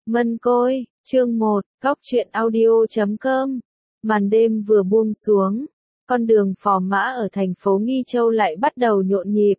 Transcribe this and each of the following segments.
Mân Côi, chương 1, Góc truyện audio.com. Màn đêm vừa buông xuống, con đường Phò Mã ở thành phố Nghi Châu lại bắt đầu nhộn nhịp.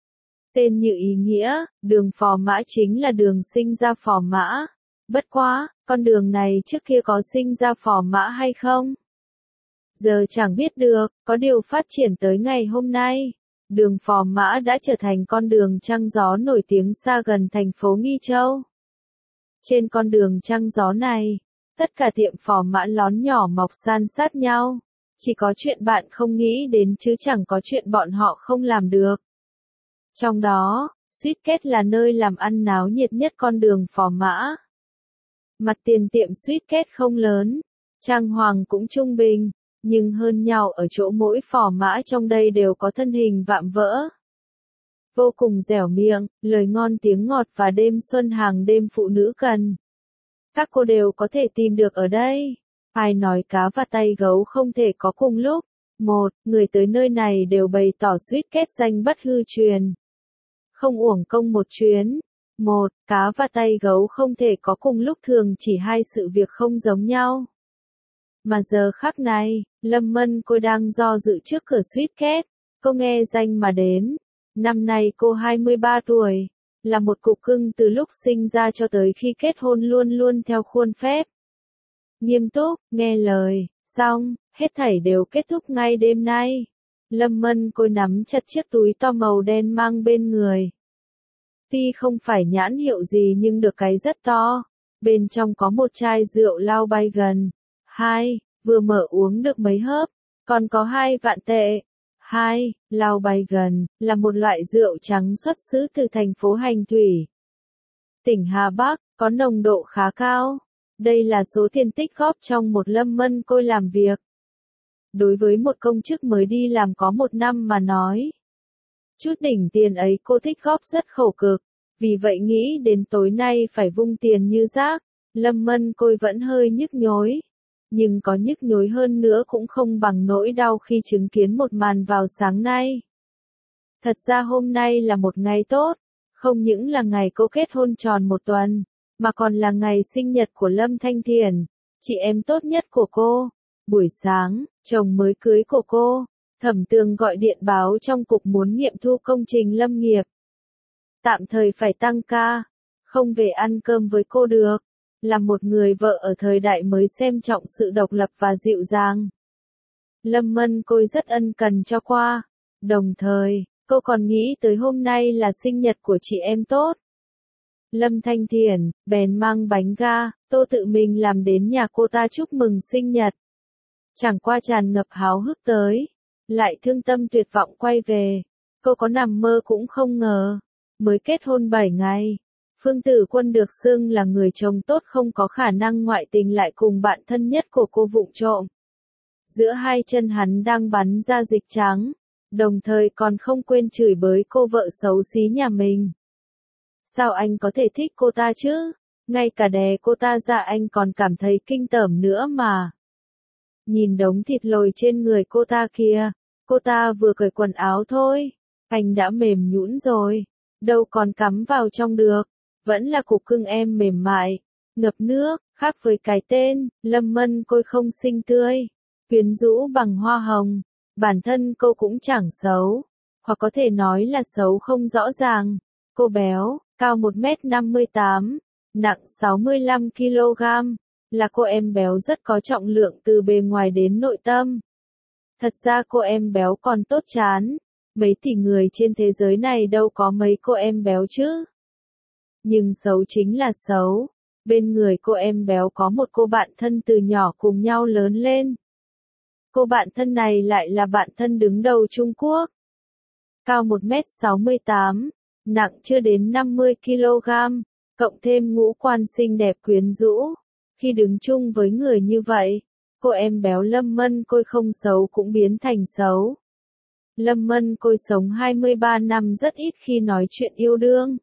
Tên như ý nghĩa, đường Phò Mã chính là đường sinh ra Phò Mã. Bất quá, con đường này trước kia có sinh ra Phò Mã hay không? Giờ chẳng biết được, có điều phát triển tới ngày hôm nay. Đường Phò Mã đã trở thành con đường trăng gió nổi tiếng xa gần thành phố Nghi Châu. Trên con đường trăng gió này, tất cả tiệm phò mã lón nhỏ mọc san sát nhau. Chỉ có chuyện bạn không nghĩ đến chứ chẳng có chuyện bọn họ không làm được. Trong đó, Sweetcake là nơi làm ăn náo nhiệt nhất con đường phò mã. Mặt tiền tiệm Sweetcake không lớn, trang hoàng cũng trung bình, nhưng hơn nhau ở chỗ mỗi phò mã trong đây đều có thân hình vạm vỡ. Vô cùng dẻo miệng, lời ngon tiếng ngọt và đêm xuân hàng đêm phụ nữ cần. Các cô đều có thể tìm được ở đây. Ai nói cá và tay gấu không thể có cùng lúc. Một, người tới nơi này đều bày tỏ Sweetcake danh bất hư truyền. Không uổng công một chuyến. Một, cá và tay gấu không thể có cùng lúc thường chỉ hai sự việc không giống nhau. Mà giờ khắc này, Lâm Mân Côi đang do dự trước cửa Sweetcake. Cô nghe danh mà đến. Năm nay cô 23 tuổi, là một cục cưng từ lúc sinh ra cho tới khi kết hôn luôn luôn theo khuôn phép. Nghiêm túc, nghe lời, xong, hết thảy đều kết thúc ngay đêm nay. Lâm Mân Côi nắm chặt chiếc túi to màu đen mang bên người. Tuy không phải nhãn hiệu gì nhưng được cái rất to. Bên trong có một chai rượu Lao Bay gần. 2, vừa mở uống được mấy hớp, còn có 2 vạn tệ. 2. Lao Bay gần, là một loại rượu trắng xuất xứ từ thành phố Hành Thủy, tỉnh Hà Bắc, có nồng độ khá cao. Đây là số tiền tích góp trong một Lâm Mân Côi làm việc. Đối với một công chức mới đi làm có 1 năm mà nói. Chút đỉnh tiền ấy cô tích góp rất khổ cực, vì vậy nghĩ đến tối nay phải vung tiền như rác, Lâm Mân Côi vẫn hơi nhức nhối. Nhưng có nhức nhối hơn nữa cũng không bằng nỗi đau khi chứng kiến một màn vào sáng nay. Thật ra hôm nay là một ngày tốt, không những là ngày cô kết hôn tròn 1 tuần, mà còn là ngày sinh nhật của Lâm Thanh Thiền, chị em tốt nhất của cô. Buổi sáng, chồng mới cưới của cô, Thẩm Tường gọi điện báo trong cục muốn nghiệm thu công trình lâm nghiệp. Tạm thời phải tăng ca, không về ăn cơm với cô được. Là một người vợ ở thời đại mới xem trọng sự độc lập và dịu dàng. Lâm Mân Côi rất ân cần cho qua. Đồng thời, cô còn nghĩ tới hôm nay là sinh nhật của chị em tốt. Lâm Thanh Thiền, bèn mang bánh ga, tô tự mình làm đến nhà cô ta chúc mừng sinh nhật. Chẳng qua tràn ngập háo hức tới, lại thương tâm tuyệt vọng quay về. Cô có nằm mơ cũng không ngờ, mới kết hôn 7 ngày. Phương Tử Quân được xưng là người chồng tốt không có khả năng ngoại tình lại cùng bạn thân nhất của cô vụng trộm. Giữa hai chân hắn đang bắn ra dịch trắng, đồng thời còn không quên chửi bới cô vợ xấu xí nhà mình. Sao anh có thể thích cô ta chứ? Ngay cả đè cô ta ra anh còn cảm thấy kinh tởm nữa mà. Nhìn đống thịt lồi trên người cô ta kìa, cô ta vừa cởi quần áo thôi, anh đã mềm nhũn rồi, đâu còn cắm vào trong được. Vẫn là cục cưng em mềm mại, ngập nước, khác với cái tên, Lâm Mân Côi không xinh tươi, quyến rũ bằng hoa hồng, bản thân cô cũng chẳng xấu, hoặc có thể nói là xấu không rõ ràng. Cô béo, cao 1m58, nặng 65 kg, là cô em béo rất có trọng lượng từ bề ngoài đến nội tâm. Thật ra cô em béo còn tốt chán, mấy tỷ người trên thế giới này đâu có mấy cô em béo chứ. Nhưng xấu chính là xấu, bên người cô em béo có một cô bạn thân từ nhỏ cùng nhau lớn lên. Cô bạn thân này lại là bạn thân đứng đầu Trung Quốc. Cao 1m68, nặng chưa đến 50 kg, cộng thêm ngũ quan xinh đẹp quyến rũ. Khi đứng chung với người như vậy, cô em béo Lâm Mân Côi không xấu cũng biến thành xấu. Lâm Mân Côi sống 23 năm rất ít khi nói chuyện yêu đương.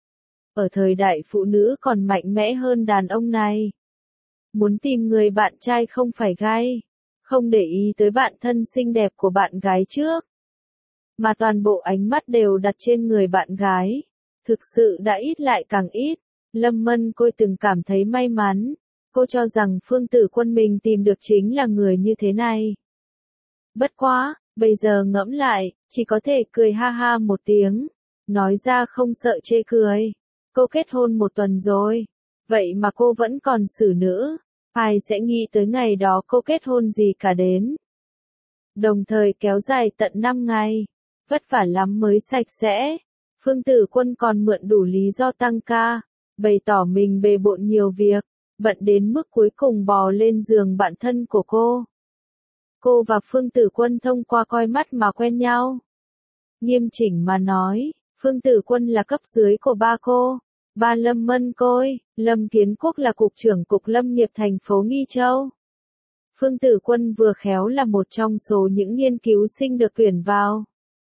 Ở thời đại phụ nữ còn mạnh mẽ hơn đàn ông này. Muốn tìm người bạn trai không phải gay, không để ý tới bạn thân xinh đẹp của bạn gái trước, mà toàn bộ ánh mắt đều đặt trên người bạn gái. Thực sự đã ít lại càng ít, Lâm Mân Côi từng cảm thấy may mắn, cô cho rằng Phương Tử Quân mình tìm được chính là người như thế này. Bất quá, bây giờ ngẫm lại, chỉ có thể cười ha ha một tiếng, nói ra không sợ chê cười. Cô kết hôn 1 tuần rồi, vậy mà cô vẫn còn xử nữ, ai sẽ nghĩ tới ngày đó cô kết hôn gì cả đến. Đồng thời kéo dài tận 5 ngày, vất vả lắm mới sạch sẽ. Phương Tử Quân còn mượn đủ lý do tăng ca, bày tỏ mình bề bộn nhiều việc, bận đến mức cuối cùng bò lên giường bạn thân của cô. Cô và Phương Tử Quân thông qua coi mắt mà quen nhau. Nghiêm chỉnh mà nói, Phương Tử Quân là cấp dưới của ba cô. Ba Lâm Mân Côi, Lâm Kiến Quốc là cục trưởng cục lâm nghiệp thành phố Nghi Châu. Phương Tử Quân vừa khéo là một trong số những nghiên cứu sinh được tuyển vào.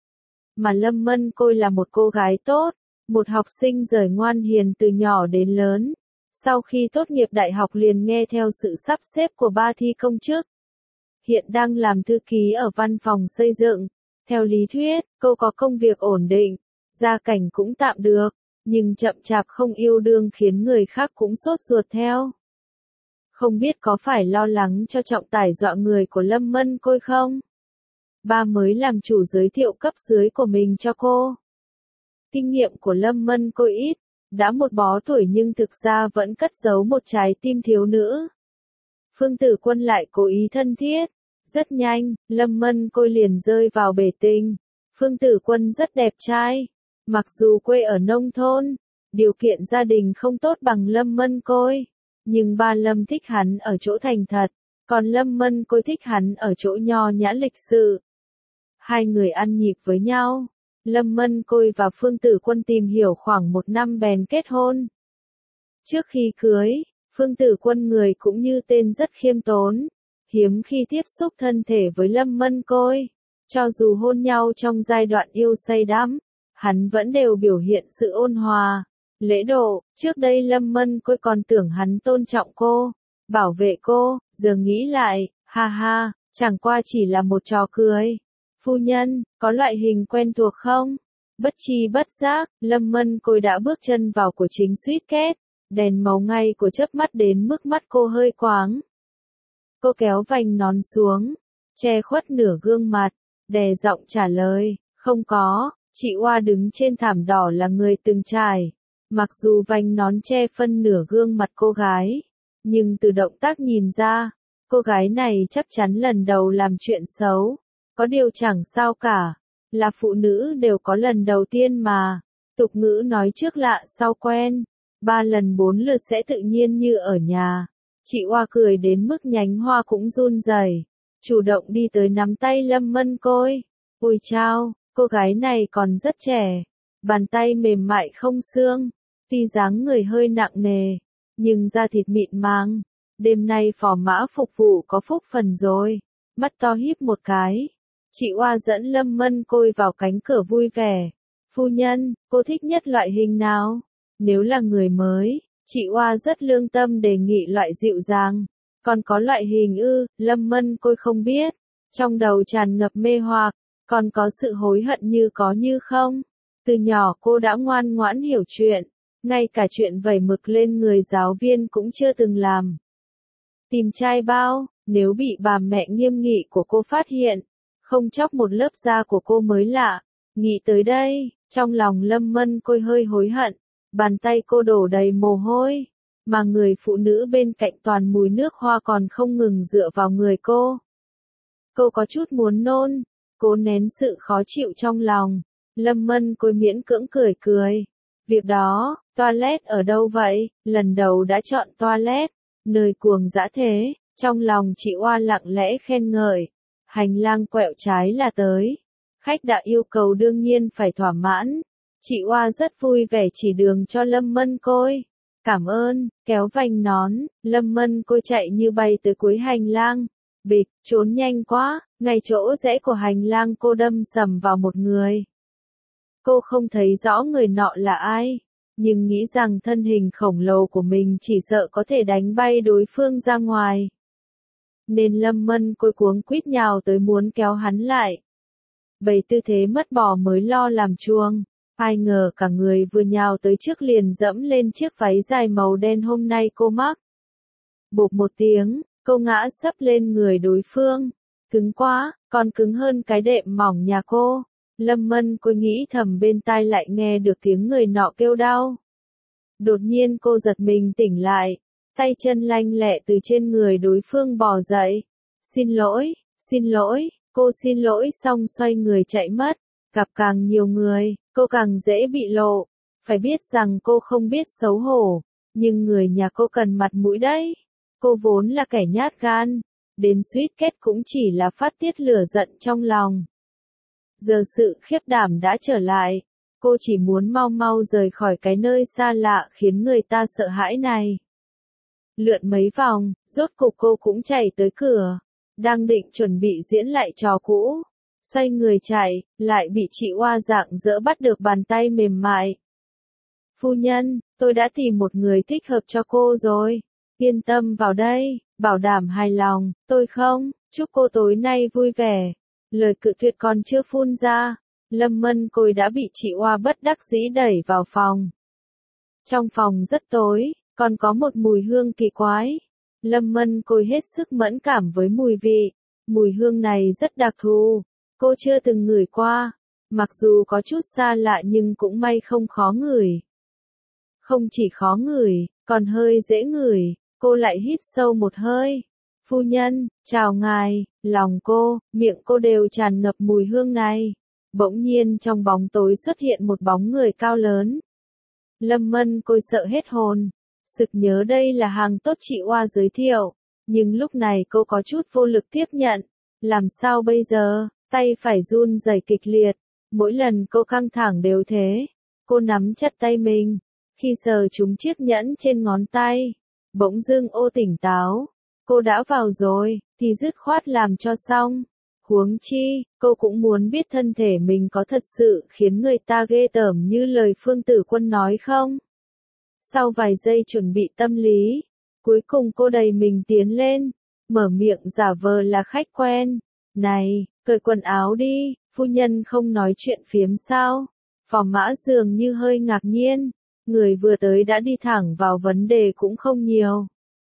Mà Lâm Mân Côi là một cô gái tốt, một học sinh giỏi ngoan hiền từ nhỏ đến lớn. Sau khi tốt nghiệp đại học liền nghe theo sự sắp xếp của ba thi công chức. Hiện đang làm thư ký ở văn phòng xây dựng. Theo lý thuyết, cô có công việc ổn định, gia cảnh cũng tạm được, nhưng chậm chạp không yêu đương khiến người khác cũng sốt ruột theo. Không biết có phải lo lắng cho trọng tải dọa người của Lâm Mân Côi không? Ba mới làm chủ giới thiệu cấp dưới của mình cho cô. Kinh nghiệm của Lâm Mân Côi ít, đã một bó tuổi nhưng thực ra vẫn cất giấu một trái tim thiếu nữ. Phương Tử Quân lại cố ý thân thiết. Rất nhanh, Lâm Mân Côi liền rơi vào bể tình. Phương Tử Quân rất đẹp trai. Mặc dù quê ở nông thôn, điều kiện gia đình không tốt bằng Lâm Mân Côi. Nhưng ba Lâm thích hắn ở chỗ thành thật, còn Lâm Mân Côi thích hắn ở chỗ nho nhã lịch sự. Hai người ăn nhịp với nhau. Lâm Mân Côi và Phương Tử Quân tìm hiểu khoảng 1 năm bèn kết hôn. Trước khi cưới, Phương Tử Quân người cũng như tên rất khiêm tốn, hiếm khi tiếp xúc thân thể với Lâm Mân Côi. Cho dù hôn nhau trong giai đoạn yêu say đắm, hắn vẫn đều biểu hiện sự ôn hòa, lễ độ. Trước đây Lâm Mân Côi còn tưởng hắn tôn trọng cô, bảo vệ cô, giờ nghĩ lại, ha ha, chẳng qua chỉ là một trò cười. Phu nhân, có loại hình quen thuộc không? Bất tri bất giác, Lâm Mân Côi đã bước chân vào của chính suýt kết, đèn màu ngay của chớp mắt đến mức mắt cô hơi quáng. Cô kéo vành nón xuống, che khuất nửa gương mặt, đè giọng trả lời, không có, chị Oa đứng trên thảm đỏ là người từng trải. Mặc dù vành nón che phân nửa gương mặt cô gái, nhưng từ động tác nhìn ra, cô gái này chắc chắn lần đầu làm chuyện xấu. Có điều chẳng sao cả, là phụ nữ đều có lần đầu tiên mà. Tục ngữ nói trước lạ sau quen, 3 lần 4 lượt sẽ tự nhiên như ở nhà. Chị Oa cười đến mức nhánh hoa cũng run rẩy, chủ động đi tới nắm tay Lâm Mân Côi. Ôi chao, cô gái này còn rất trẻ, bàn tay mềm mại không xương, tuy dáng người hơi nặng nề, nhưng da thịt mịn màng. Đêm nay phò mã phục vụ có phúc phần rồi. Mắt to híp một cái, chị Oa dẫn Lâm Mân Côi vào cánh cửa vui vẻ. Phu nhân, cô thích nhất loại hình nào? Nếu là người mới, chị Oa rất lương tâm đề nghị loại dịu dàng. Còn có loại hình Lâm Mân Côi không biết. Trong đầu tràn ngập mê hoặc, còn có sự hối hận như có như không. Từ nhỏ cô đã ngoan ngoãn hiểu chuyện, ngay cả chuyện vẩy mực lên người giáo viên cũng chưa từng làm. Tìm trai bao, nếu bị bà mẹ nghiêm nghị của cô phát hiện, không chóc một lớp da của cô mới lạ. Nghĩ tới đây, trong lòng Lâm Mân Côi hơi hối hận, bàn tay cô đổ đầy mồ hôi, mà người phụ nữ bên cạnh toàn mùi nước hoa còn không ngừng dựa vào người cô. Cô có chút muốn nôn, cố nén sự khó chịu trong lòng. Lâm Mân Côi miễn cưỡng cười cười. Việc đó, toilet ở đâu vậy? Lần đầu đã chọn toilet, nơi cuồng dã thế. Trong lòng chị Oa lặng lẽ khen ngợi. Hành lang quẹo trái là tới. Khách đã yêu cầu đương nhiên phải thỏa mãn. Chị Oa rất vui vẻ chỉ đường cho Lâm Mân Côi. Cảm ơn, kéo vành nón, Lâm Mân Côi chạy như bay tới cuối hành lang. Bịch, trốn nhanh quá, ngay chỗ rẽ của hành lang cô đâm sầm vào một người. Cô không thấy rõ người nọ là ai, nhưng nghĩ rằng thân hình khổng lồ của mình chỉ sợ có thể đánh bay đối phương ra ngoài. Nên Lâm Mân Côi cuống quýt nhào tới muốn kéo hắn lại. Bày tư thế mất bò mới lo làm chuông. Ai ngờ cả người vừa nhào tới trước liền dẫm lên chiếc váy dài màu đen hôm nay cô mặc. Bộp một tiếng, cô ngã sấp lên người đối phương. Cứng quá, còn cứng hơn cái đệm mỏng nhà cô. Lâm Mân cô nghĩ thầm bên tai lại nghe được tiếng người nọ kêu đau. Đột nhiên cô giật mình tỉnh lại, tay chân lanh lẹ từ trên người đối phương bò dậy. Xin lỗi, cô xin lỗi xong xoay người chạy mất. Gặp càng nhiều người, cô càng dễ bị lộ. Phải biết rằng cô không biết xấu hổ, nhưng người nhà cô cần mặt mũi đấy. Cô vốn là kẻ nhát gan, đến suýt kết cũng chỉ là phát tiết lửa giận trong lòng. Giờ sự khiếp đảm đã trở lại, cô chỉ muốn mau mau rời khỏi cái nơi xa lạ khiến người ta sợ hãi này. Lượn mấy vòng, rốt cục cô cũng chạy tới cửa, đang định chuẩn bị diễn lại trò cũ. Xoay người chạy, lại bị chị oa rạng rỡ bắt được bàn tay mềm mại. Phu nhân, tôi đã tìm một người thích hợp cho cô rồi. Yên tâm vào đây, bảo đảm hài lòng, tôi không, chúc cô tối nay vui vẻ. Lời cự tuyệt còn chưa phun ra, Lâm Mân Côi đã bị chị oa bất đắc dĩ đẩy vào phòng. Trong phòng rất tối, còn có một mùi hương kỳ quái. Lâm Mân Côi hết sức mẫn cảm với mùi vị. Mùi hương này rất đặc thù, cô chưa từng ngửi qua. Mặc dù có chút xa lạ nhưng cũng may không khó ngửi. Không chỉ khó ngửi, còn hơi dễ ngửi. Cô lại hít sâu một hơi. Phu nhân, chào ngài, lòng cô, miệng cô đều tràn ngập mùi hương này. Bỗng nhiên trong bóng tối xuất hiện một bóng người cao lớn. Lâm Mân Côi sợ hết hồn. Sực nhớ đây là hàng tốt chị oa giới thiệu. Nhưng lúc này cô có chút vô lực tiếp nhận. Làm sao bây giờ, tay phải run rẩy kịch liệt. Mỗi lần cô căng thẳng đều thế. Cô nắm chặt tay mình. Khi sờ trúng chiếc nhẫn trên ngón tay. Bỗng dưng ô tỉnh táo. Cô đã vào rồi, thì dứt khoát làm cho xong. Huống chi, cô cũng muốn biết thân thể mình có thật sự khiến người ta ghê tởm như lời Phương Tử Quân nói không? Sau vài giây chuẩn bị tâm lý, cuối cùng cô đẩy mình tiến lên, mở miệng giả vờ là khách quen. Này, cởi quần áo đi, phu nhân không nói chuyện phiếm sao? Phò Mã dường như hơi ngạc nhiên, người vừa tới đã đi thẳng vào vấn đề cũng không nhiều.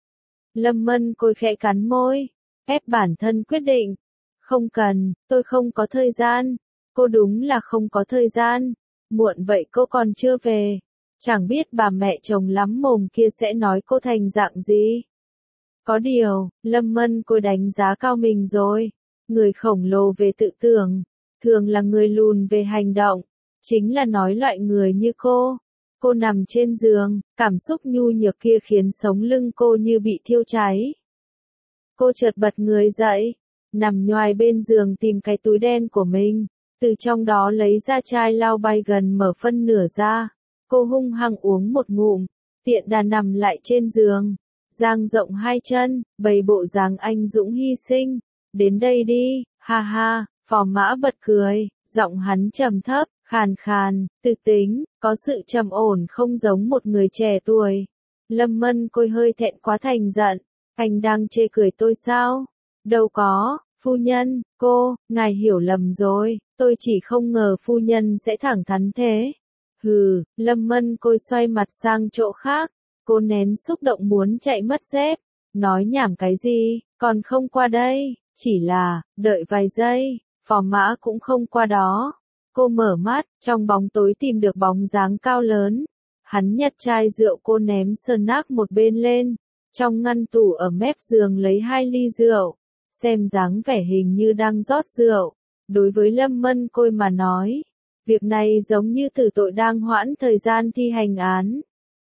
Lâm Mân Côi khẽ cắn môi, ép bản thân quyết định. Không cần, tôi không có thời gian. Cô đúng là không có thời gian. Muộn vậy cô còn chưa về. Chẳng biết bà mẹ chồng lắm mồm kia sẽ nói cô thành dạng gì. Có điều, Lâm Mân Côi đánh giá cao mình rồi. Người khổng lồ về tự tưởng, thường là người lùn về hành động. Chính là nói loại người như cô. Cô nằm trên giường, cảm xúc nhu nhược kia khiến sống lưng cô như bị thiêu cháy. Cô chợt bật người dậy, nằm nhoài bên giường tìm cái túi đen của mình, từ trong đó lấy ra chai lao bay gần mở phân nửa ra. Cô hung hăng uống một ngụm, tiện đà nằm lại trên giường, dang rộng hai chân, bày bộ dáng anh dũng hy sinh. Đến đây đi, ha ha, Phò Mã bật cười, giọng hắn trầm thấp, khàn khàn, tự tính, có sự trầm ổn không giống một người trẻ tuổi. Lâm Mân Côi hơi thẹn quá thành giận, anh đang chê cười tôi sao? Đâu có, phu nhân, ngài hiểu lầm rồi, tôi chỉ không ngờ phu nhân sẽ thẳng thắn thế. Hừ, Lâm Mân Côi xoay mặt sang chỗ khác, cô nén xúc động muốn chạy mất dép, nói nhảm cái gì, còn không qua đây, chỉ là, đợi vài giây, Phò Mã cũng không qua đó. Cô mở mắt, trong bóng tối tìm được bóng dáng cao lớn. Hắn nhặt chai rượu cô ném sờ nát một bên lên. Trong ngăn tủ ở mép giường lấy 2 ly rượu. Xem dáng vẻ hình như đang rót rượu. Đối với Lâm Mân Côi mà nói, việc này giống như tử tội đang hoãn thời gian thi hành án.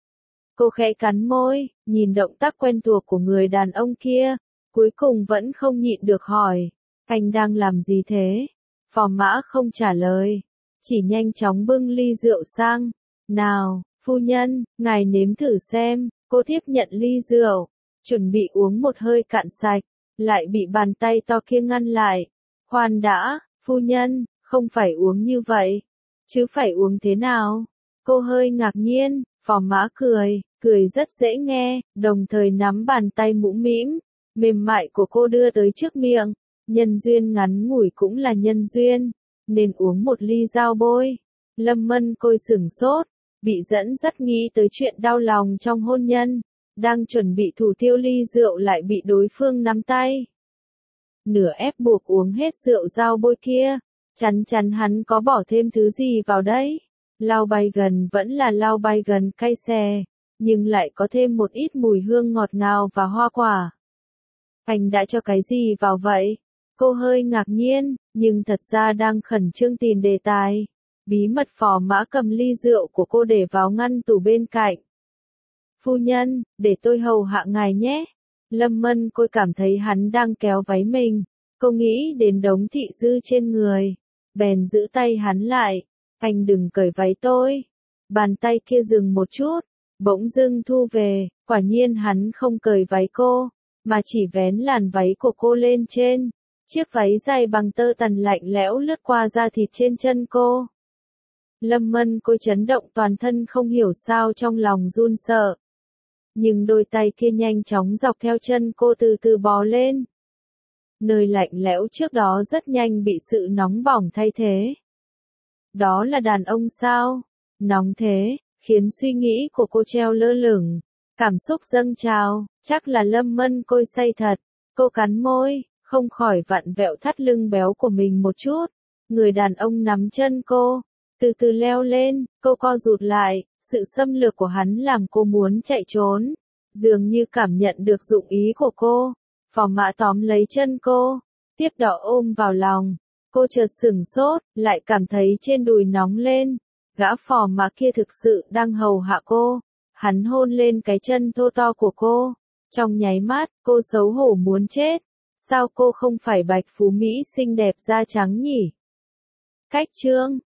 Cô khẽ cắn môi, nhìn động tác quen thuộc của người đàn ông kia. Cuối cùng vẫn không nhịn được hỏi, anh đang làm gì thế? Phò Mã không trả lời, chỉ nhanh chóng bưng ly rượu sang. Nào, phu nhân, ngài nếm thử xem. Cô tiếp nhận ly rượu, chuẩn bị uống một hơi cạn sạch, lại bị bàn tay to kia ngăn lại. Khoan đã, phu nhân, không phải uống như vậy, chứ phải uống thế nào? Cô hơi ngạc nhiên, Phò Mã cười rất dễ nghe, đồng thời nắm bàn tay mũm mĩm, mềm mại của cô đưa tới trước miệng. Nhân duyên ngắn ngủi cũng là nhân duyên, nên uống một ly dao bôi. Lâm Mân Côi sửng sốt, bị dẫn dắt nghĩ tới chuyện đau lòng trong hôn nhân, đang chuẩn bị thủ tiêu ly rượu lại bị đối phương nắm tay. Nửa ép buộc uống hết rượu dao bôi kia, chắn chắn hắn có bỏ thêm thứ gì vào đấy. Lau bay gần vẫn là lau bay gần cay xè, nhưng lại có thêm một ít mùi hương ngọt ngào và hoa quả. Anh đã cho cái gì vào vậy? Cô hơi ngạc nhiên, nhưng thật ra đang khẩn trương tìm đề tài. Bí mật Phò Mã cầm ly rượu của cô để vào ngăn tủ bên cạnh. Phu nhân, để tôi hầu hạ ngài nhé. Lâm Mân Côi cảm thấy hắn đang kéo váy mình. Cô nghĩ đến đống thị dư trên người. Bèn giữ tay hắn lại. Anh đừng cởi váy tôi. Bàn tay kia dừng một chút. Bỗng dưng thu về. Quả nhiên hắn không cởi váy cô, mà chỉ vén làn váy của cô lên trên. Chiếc váy dày bằng tơ tằm lạnh lẽo lướt qua da thịt trên chân cô. Lâm Mân Côi chấn động toàn thân không hiểu sao trong lòng run sợ. Nhưng đôi tay kia nhanh chóng dọc theo chân cô từ từ bò lên. Nơi lạnh lẽo trước đó rất nhanh bị sự nóng bỏng thay thế. Đó là đàn ông sao? Nóng thế, khiến suy nghĩ của cô treo lơ lửng. Cảm xúc dâng trào, chắc là Lâm Mân Côi say thật. Cô cắn môi, không khỏi vặn vẹo thắt lưng béo của mình một chút. Người đàn ông nắm chân cô, từ từ leo lên, cô co rụt lại, sự xâm lược của hắn làm cô muốn chạy trốn. Dường như cảm nhận được dụng ý của cô, Phò Mã tóm lấy chân cô, tiếp đó ôm vào lòng. Cô chợt sửng sốt, lại cảm thấy trên đùi nóng lên. Gã Phò Mã kia thực sự đang hầu hạ cô. Hắn hôn lên cái chân thô to của cô. Trong nháy mắt, cô xấu hổ muốn chết. Sao cô không phải Bạch Phú Mỹ xinh đẹp da trắng nhỉ? Cách chương